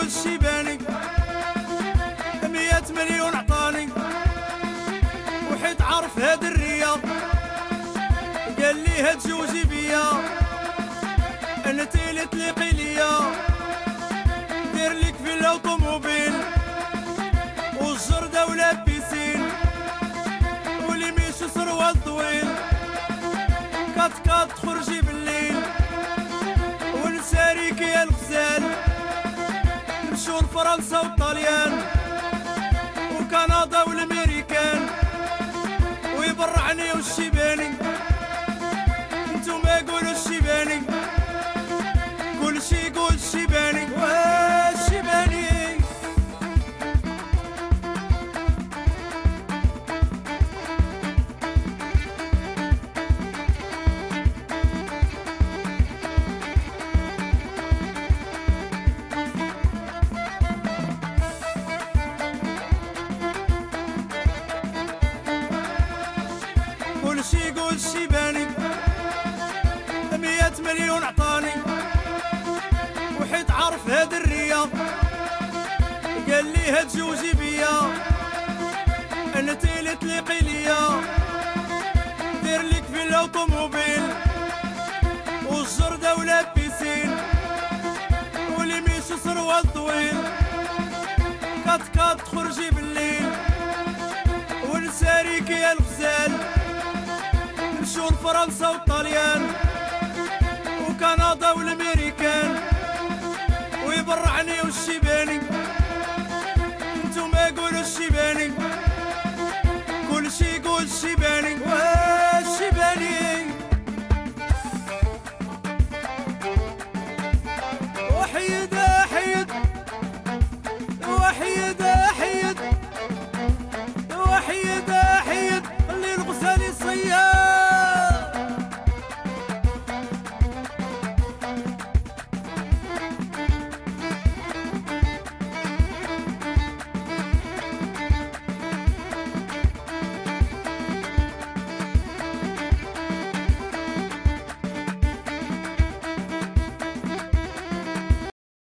الشيباني 100 مليون عطاني وحيت عارف هاد الرياض قال لي هاد جوجي بيا انت اللي تليقي ليا دير ليك في الاوتوموبيل والجردة ولا بيسين ولي ميشو سروال طويل كات تخرجي بالليل ونساريك يا الغزال نمشيو لفرنسا والطليان وكندا والامريكان ويبرعني والشيباني انتوما قولوا الشيباني كل شي يقول الشيباني والشيباني كل شي يقول الشيباني 100 مليون عطاني وحيت عارف هاد الرياض قال لي هاد جوجي بيا انت اللي تليقي ليا دير ليك في الاوتوموبيل والجردة ولا بيسين ولي ميشو سروال طويل كات تخرجي بالليل ونساريك يا الغزال نمشيو لفرنسا والطليان وكندا والامريكان ويبرعني والشيباني